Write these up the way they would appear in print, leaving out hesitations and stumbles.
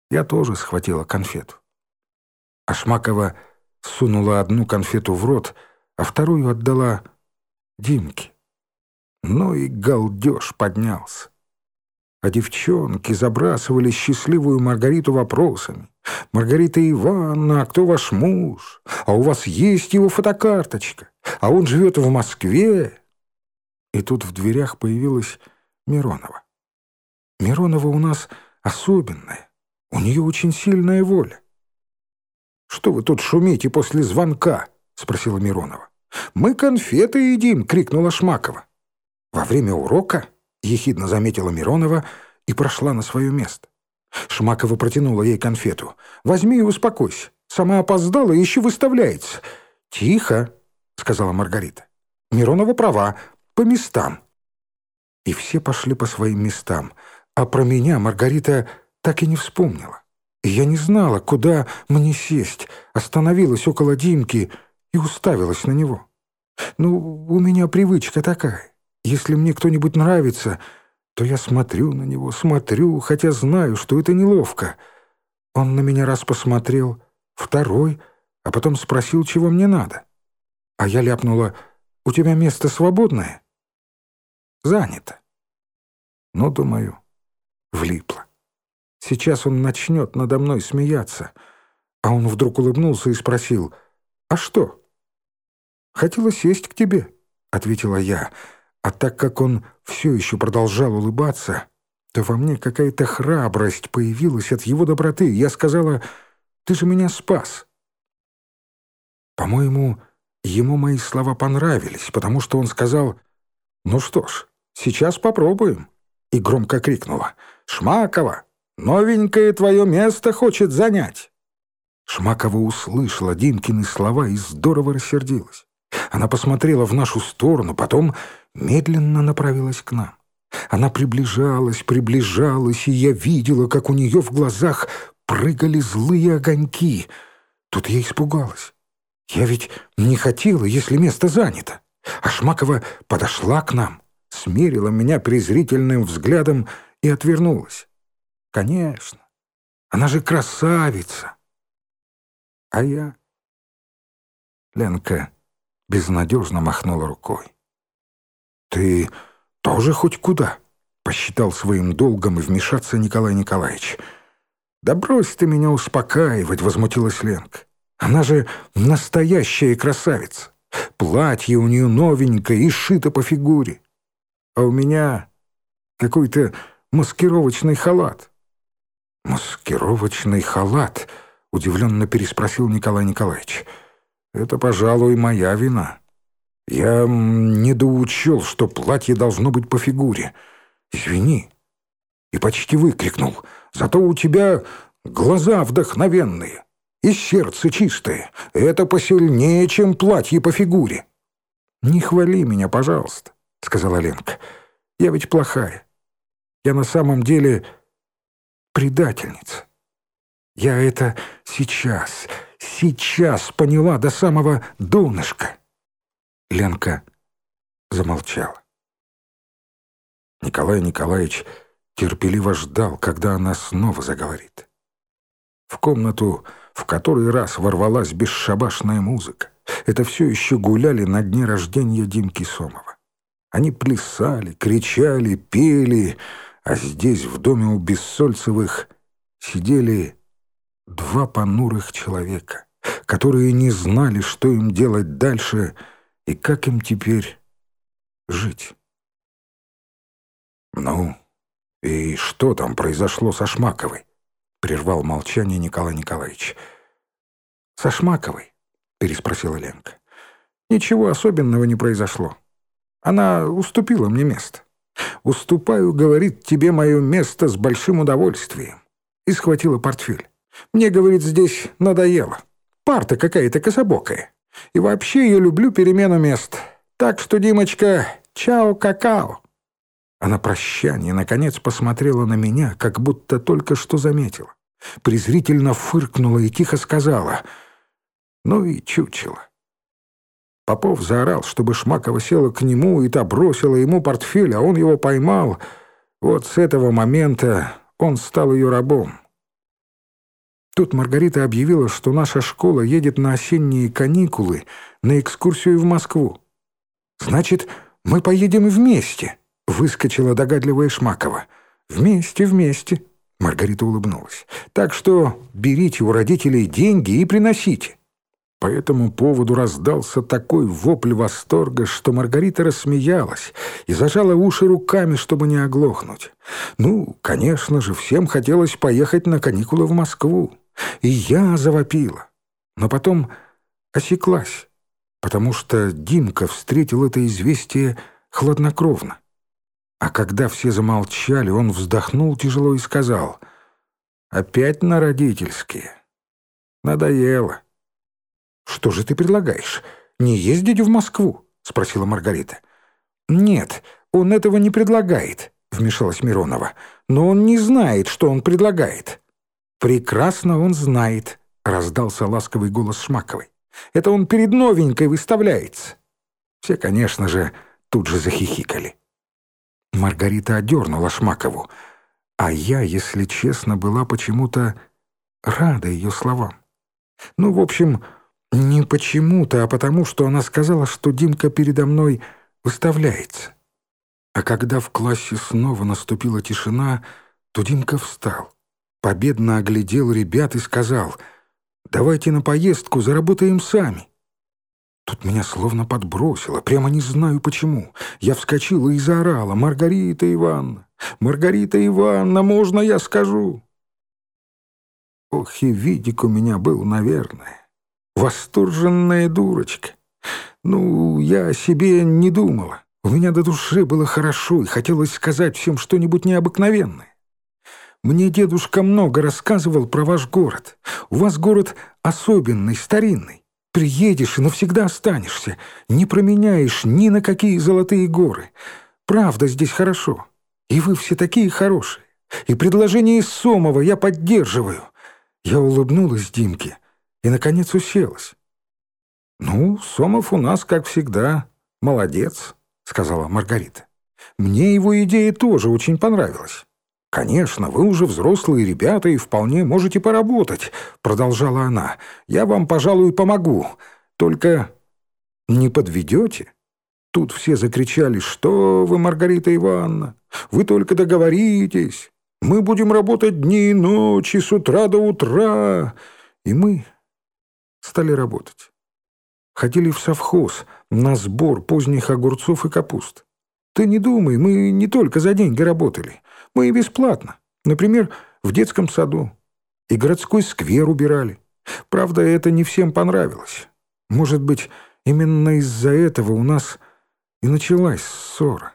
Я тоже схватила конфету. А Шмакова сунула одну конфету в рот, а вторую отдала Димке. Ну и галдеж поднялся. А девчонки забрасывали счастливую Маргариту вопросами. «Маргарита Ивановна, а кто ваш муж? А у вас есть его фотокарточка? А он живет в Москве?» И тут в дверях появилась Миронова. Миронова у нас особенная. У нее очень сильная воля. «Что вы тут шумите после звонка?» — спросила Миронова. «Мы конфеты едим!» — крикнула Шмакова. «Во время урока?» — ехидно заметила Миронова и прошла на свое место. Шмакова протянула ей конфету. «Возьми и успокойся. Сама опоздала и еще выставляется». «Тихо!» — сказала Маргарита. «Миронова права. По местам». И все пошли по своим местам. А про меня Маргарита так и не вспомнила. И я не знала, куда мне сесть. Остановилась около Димки и уставилась на него. Ну, у меня привычка такая. Если мне кто-нибудь нравится, то я смотрю на него, смотрю, хотя знаю, что это неловко. Он на меня раз посмотрел, второй, а потом спросил, чего мне надо. А я ляпнула: «У тебя место свободное?» «Занято». Ну, думаю, влипло. Сейчас он начнет надо мной смеяться. А он вдруг улыбнулся и спросил: «А что?» «Хотела сесть к тебе», — ответила я. А так как он все еще продолжал улыбаться, то во мне какая-то храбрость появилась от его доброты. Я сказала: «Ты же меня спас». По-моему, ему мои слова понравились, потому что он сказал: «Ну что ж, сейчас попробуем». И громко крикнула: «Шмакова, новенькое твое место хочет занять». Шмакова услышала Димкины слова и здорово рассердилась. Она посмотрела в нашу сторону, потом медленно направилась к нам. Она приближалась, и я видела, как у нее в глазах прыгали злые огоньки. Тут я испугалась. Я ведь не хотела, если место занято. А Шмакова подошла к нам, смерила меня презрительным взглядом и отвернулась. Конечно, она же красавица. А я... Ленка безнадежно махнула рукой. «Ты тоже хоть куда?» — посчитал своим долгом и вмешаться Николай Николаевич. «Да брось ты меня успокаивать!» — возмутилась Ленка. «Она же настоящая красавица. Платье у нее новенькое и шито по фигуре. А у меня какой-то маскировочный халат». «Маскировочный халат?» — удивленно переспросил Николай Николаевич. «Это, пожалуй, моя вина. Я недоучел, что платье должно быть по фигуре. Извини». И почти выкрикнул: «Зато у тебя глаза вдохновенные и сердце чистое. Это посильнее, чем платье по фигуре». «Не хвали меня, пожалуйста», — сказала Ленка. «Я ведь плохая. Я на самом деле предательница. Я это сейчас поняла до самого донышка». Ленка замолчала. Николай Николаевич терпеливо ждал, когда она снова заговорит. В комнату в который раз ворвалась бесшабашная музыка. Это все еще гуляли на дне рождения Димки Сомова. Они плясали, кричали, пели, а здесь, в доме у Бессольцевых, сидели два понурых человека, которые не знали, что им делать дальше и как им теперь жить. «Ну, и что там произошло со Шмаковой?» — прервал молчание Николай Николаевич. «Со Шмаковой?» — переспросила Ленка. «Ничего особенного не произошло. Она уступила мне место. «Уступаю, — говорит, — тебе мое место с большим удовольствием». И схватила портфель. «Мне, — говорит, — здесь надоело. Парта какая-то кособокая. И вообще я люблю перемену мест. Так что, Димочка, чао-какао». А на прощание, наконец, посмотрела на меня, как будто только что заметила. Презрительно фыркнула и тихо сказала: «Ну и чучело». Попов заорал, чтобы Шмакова села к нему, и та бросила ему портфель, а он его поймал. Вот с этого момента он стал ее рабом. Тут Маргарита объявила, что наша школа едет на осенние каникулы на экскурсию в Москву. «Значит, мы поедем вместе», — выскочила догадливая Шмакова. «Вместе, вместе», — Маргарита улыбнулась. «Так что берите у родителей деньги и приносите». По этому поводу раздался такой вопль восторга, что Маргарита рассмеялась и зажала уши руками, чтобы не оглохнуть. Ну, конечно же, всем хотелось поехать на каникулы в Москву. И я завопила. Но потом осеклась, потому что Димка встретил это известие хладнокровно. А когда все замолчали, он вздохнул тяжело и сказал: «Опять на родительские. Надоело». «Что же ты предлагаешь? Не ездить в Москву?» — спросила Маргарита. «Нет, он этого не предлагает», — вмешалась Миронова. «Но он не знает, что он предлагает». «Прекрасно он знает», — раздался ласковый голос Шмаковой. «Это он перед новенькой выставляется». Все, конечно же, тут же захихикали. Маргарита одернула Шмакову, а я, если честно, была почему-то рада ее словам. Ну, в общем, не почему-то, а потому, что она сказала, что Димка передо мной выставляется. А когда в классе снова наступила тишина, то Димка встал, победно оглядел ребят и сказал: «Давайте на поездку заработаем сами». Тут меня словно подбросило, прямо не знаю почему. Я вскочила и заорала: «Маргарита Ивановна! Маргарита Ивановна, можно я скажу?» Ох, и видик у меня был, наверное. Восторженная дурочка. Ну, я о себе не думала. У меня до души было хорошо, и хотелось сказать всем что-нибудь необыкновенное. Мне дедушка много рассказывал про ваш город. У вас город особенный, старинный. Приедешь и навсегда останешься. Не променяешь ни на какие золотые горы. Правда, здесь хорошо. И вы все такие хорошие. И предложение Сомова я поддерживаю». Я улыбнулась Димке и, наконец, уселась. «Ну, Сомов у нас, как всегда, молодец», — сказала Маргарита. «Мне его идея тоже очень понравилась». «Конечно, вы уже взрослые ребята и вполне можете поработать», — продолжала она. «Я вам, пожалуй, помогу. Только не подведете?» Тут все закричали: «Что вы, Маргарита Ивановна, вы только договоритесь. Мы будем работать дни и ночи, с утра до утра». И мы стали работать. Ходили в совхоз на сбор поздних огурцов и капуст. Ты не думай, мы не только за деньги работали. Мы и бесплатно. Например, в детском саду. И городской сквер убирали. Правда, это не всем понравилось. Может быть, именно из-за этого у нас и началась ссора.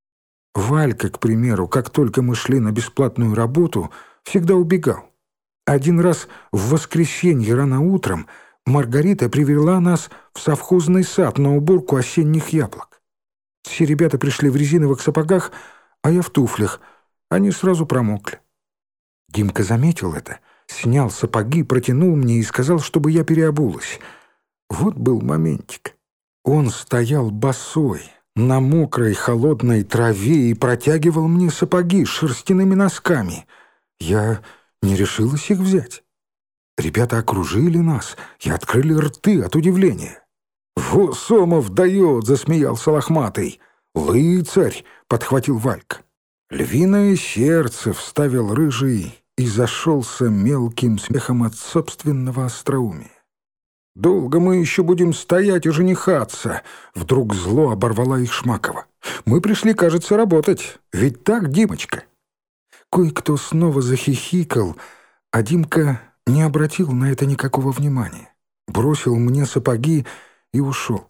Валька, к примеру, как только мы шли на бесплатную работу, всегда убегал. Один раз в воскресенье рано утром Маргарита привела нас в совхозный сад на уборку осенних яблок. Все ребята пришли в резиновых сапогах, а я в туфлях. Они сразу промокли. Димка заметил это, снял сапоги, протянул мне и сказал, чтобы я переобулась. Вот был моментик. Он стоял босой на мокрой холодной траве и протягивал мне сапоги с шерстяными носками. Я не решилась их взять. Ребята окружили нас и открыли рты от удивления. «Во, Сомов дает!» — засмеялся лохматый. «Лыцарь!» — подхватил Валька. «Львиное сердце!» — вставил рыжий и зашелся мелким смехом от собственного остроумия. «Долго мы еще будем стоять и женихаться?» — вдруг зло оборвала их Шмакова. «Мы пришли, кажется, работать. Ведь так, Димочка?» Кое-кто снова захихикал, а Димка не обратил на это никакого внимания. Бросил мне сапоги и ушел.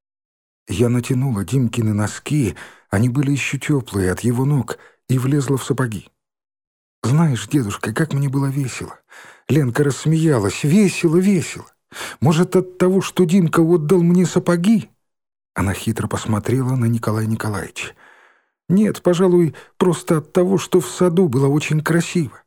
Я натянула Димкины носки, они были еще теплые от его ног, и влезла в сапоги. «Знаешь, дедушка, как мне было весело!» Ленка рассмеялась. «Весело, весело! Может, от того, что Димка отдал мне сапоги?» Она хитро посмотрела на Николая Николаевича. «Нет, пожалуй, просто от того, что в саду было очень красиво».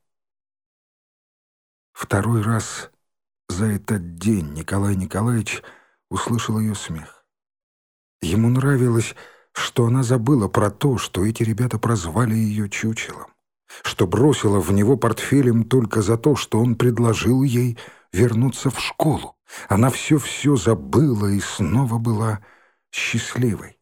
Второй раз за этот день Николай Николаевич услышал ее смех. Ему нравилось, что она забыла про то, что эти ребята прозвали ее чучелом. что бросила в него портфелем только за то, что он предложил ей вернуться в школу. Она все забыла и снова была счастливой.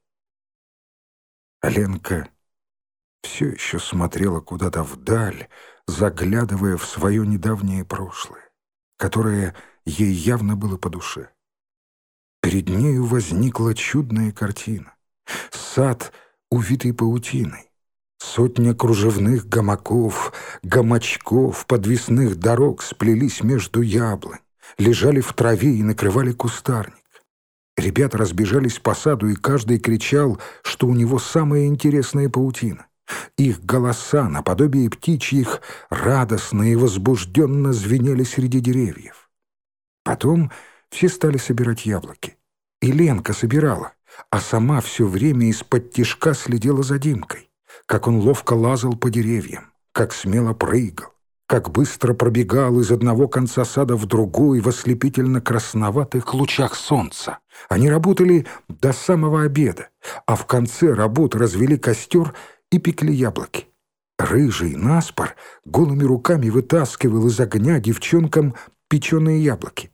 А Ленка все еще смотрела куда-то вдаль, заглядывая в свое недавнее прошлое, которое ей явно было по душе. Перед нею возникла чудная картина. Сад, увитый паутиной, сотня кружевных гамаков, гамачков, подвесных дорог сплелись между яблонь, лежали в траве и накрывали кустарник. Ребята разбежались по саду, и каждый кричал, что у него самая интересная паутина. Их голоса, наподобие птичьих, радостно и возбужденно звенели среди деревьев. Потом все стали собирать яблоки. И Ленка собирала, а сама все время из-под тишка следила за Димкой, как он ловко лазал по деревьям, как смело прыгал, как быстро пробегал из одного конца сада в другой в ослепительно-красноватых лучах солнца. Они работали до самого обеда, а в конце работы развели костер и пекли яблоки. Рыжий наспор голыми руками вытаскивал из огня девчонкам печеные яблоки.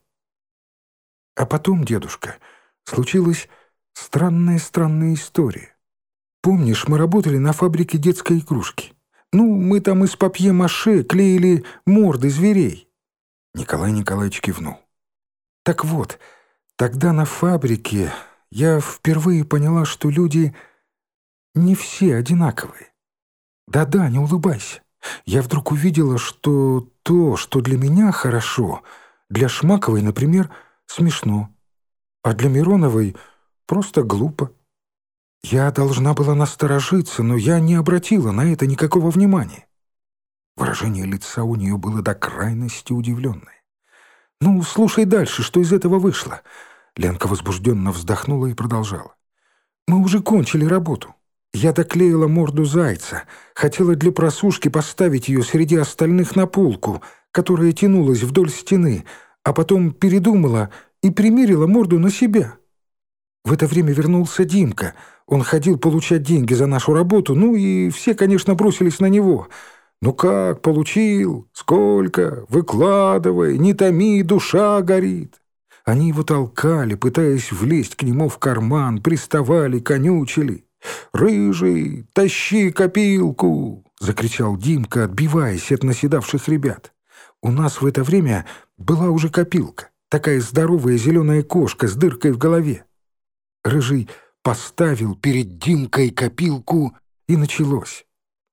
А потом, дедушка, случилась странная история. Помнишь, мы работали на фабрике детской игрушки? Мы там из папье-маше клеили морды зверей. Николай Николаевич кивнул. Так вот, тогда на фабрике я впервые поняла, что люди не все одинаковые. Да-да, не улыбайся. Я вдруг увидела, что то, что для меня хорошо, для Шмаковой, например, смешно, а для Мироновой просто глупо. Я должна была насторожиться, но я не обратила на это никакого внимания. Выражение лица у нее было до крайности удивленное. Слушай дальше, что из этого вышло. Ленка возбужденно вздохнула и продолжала. Мы уже кончили работу. Я доклеила морду зайца, хотела для просушки поставить ее среди остальных на полку, которая тянулась вдоль стены, а потом передумала и примерила морду на себя. В это время вернулся Димка. Он ходил получать деньги за нашу работу, и все, конечно, бросились на него. Как получил? Сколько? Выкладывай, не томи, душа горит. Они его толкали, пытаясь влезть к нему в карман, приставали, конючили. «Рыжий, тащи копилку!» — закричал Димка, отбиваясь от наседавших ребят. У нас в это время была уже копилка, такая здоровая зеленая кошка с дыркой в голове. Рыжий поставил перед Димкой копилку, и началось.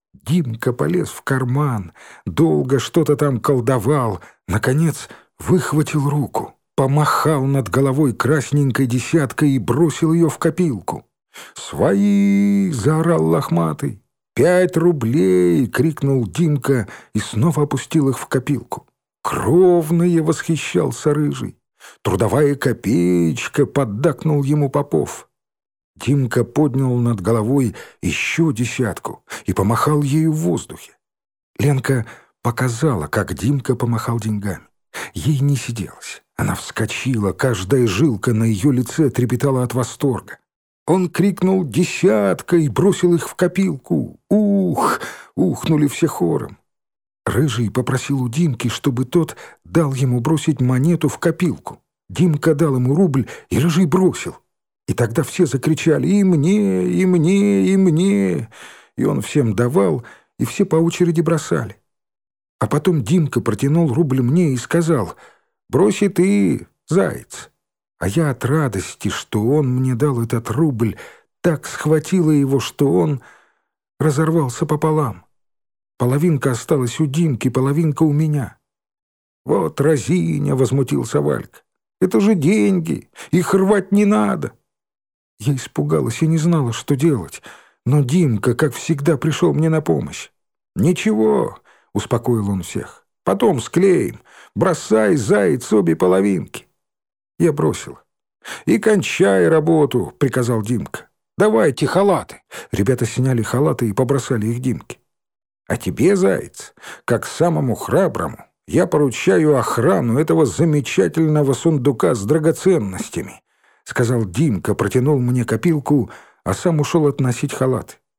Димка полез в карман, долго что-то там колдовал, наконец выхватил руку, помахал над головой красненькой десяткой и бросил ее в копилку. «Свои!» — заорал лохматый. 5 рублей!» — крикнул Димка и снова опустил их в копилку. «Кровные!» — восхищался Рыжий. «Трудовая копеечка!» — поддакнул ему Попов. Димка поднял над головой еще 10 и помахал ею в воздухе. Ленка показала, как Димка помахал деньгами. Ей не сиделось. Она вскочила, каждая жилка на ее лице трепетала от восторга. Он крикнул 10 и бросил их в копилку. «Ух!» — ухнули все хором. Рыжий попросил у Димки, чтобы тот дал ему бросить монету в копилку. Димка дал ему рубль, и Рыжий бросил. И тогда все закричали «И мне! И мне! И мне!» И он всем давал, и все по очереди бросали. А потом Димка протянул рубль мне и сказал «Брось и ты, заяц». А я от радости, что он мне дал этот рубль, так схватила его, что он разорвался пополам. Половинка осталась у Димки, половинка у меня. «Вот разиня!» — возмутился Валька. «Это же деньги, их рвать не надо!» Я испугалась и не знала, что делать, но Димка, как всегда, пришел мне на помощь. «Ничего!» — успокоил он всех. «Потом склеим. Бросай, заяц, обе половинки!» Я бросила. «И кончай работу!» — приказал Димка. «Давайте халаты!» Ребята сняли халаты и побросали их Димке. «А тебе, заяц, как самому храброму, я поручаю охрану этого замечательного сундука с драгоценностями», — сказал Димка, протянул мне копилку, а сам ушел относить халаты.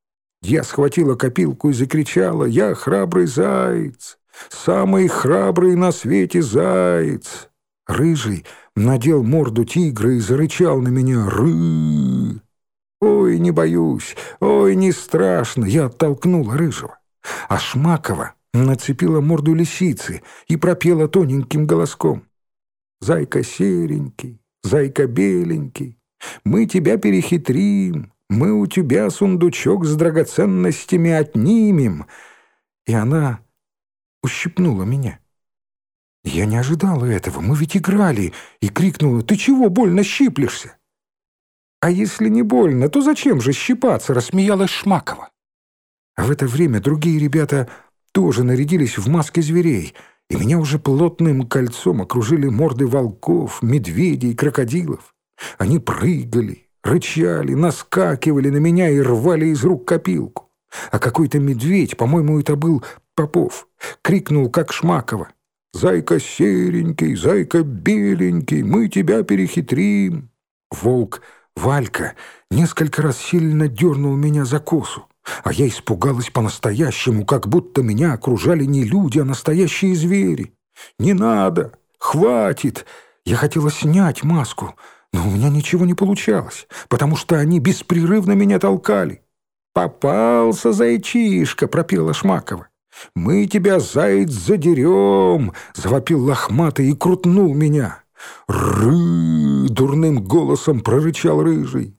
Я схватила копилку и закричала: «Я храбрый заяц, самый храбрый на свете заяц!» Рыжий надел морду тигра и зарычал на меня: «Ры!» «Ой, не боюсь, ой, не страшно!» Я оттолкнула Рыжего. А Шмакова нацепила морду лисицы и пропела тоненьким голоском: «Зайка серенький, зайка беленький, мы тебя перехитрим, мы у тебя сундучок с драгоценностями отнимем». И она ущипнула меня. Я не ожидала этого, мы ведь играли, и крикнула: «Ты чего больно щиплешься?» «А если не больно, то зачем же щипаться?» — рассмеялась Шмакова. А в это время другие ребята тоже нарядились в маски зверей, и меня уже плотным кольцом окружили морды волков, медведей, крокодилов. Они прыгали, рычали, наскакивали на меня и рвали из рук копилку. А какой-то медведь, по-моему, это был Попов, крикнул, как Шмакова: «Зайка серенький, зайка беленький, мы тебя перехитрим». Волк Валька несколько раз сильно дернул меня за косу, а я испугалась по-настоящему, как будто меня окружали не люди, а настоящие звери. «Не надо! Хватит!» Я хотела снять маску, но у меня ничего не получалось, потому что они беспрерывно меня толкали. «Попался, зайчишка!» — пропела Шмакова. «Мы тебя, заяц, задерем!» — завопил лохматый и крутнул меня. «Ры!» — дурным голосом прорычал Рыжий.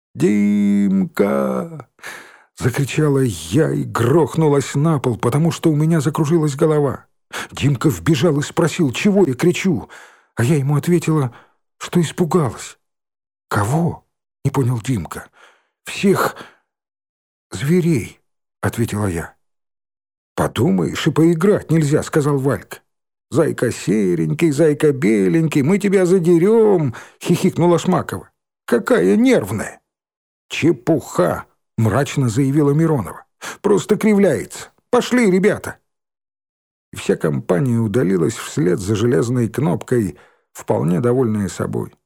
«Димка!» — закричала я и грохнулась на пол, потому что у меня закружилась голова. Димка вбежал и спросил, чего я кричу, а я ему ответила, что испугалась. «Кого?» — не понял Димка. «Всех зверей», — ответила я. «Подумаешь, и поиграть нельзя», — сказал Валька. «Зайка серенький, зайка беленький, мы тебя задерем», — хихикнула Шмакова. «Какая нервная!» «Чепуха!» — мрачно заявила Миронова. «Просто кривляется. Пошли, ребята!» И вся компания удалилась вслед за железной кнопкой, вполне довольная собой.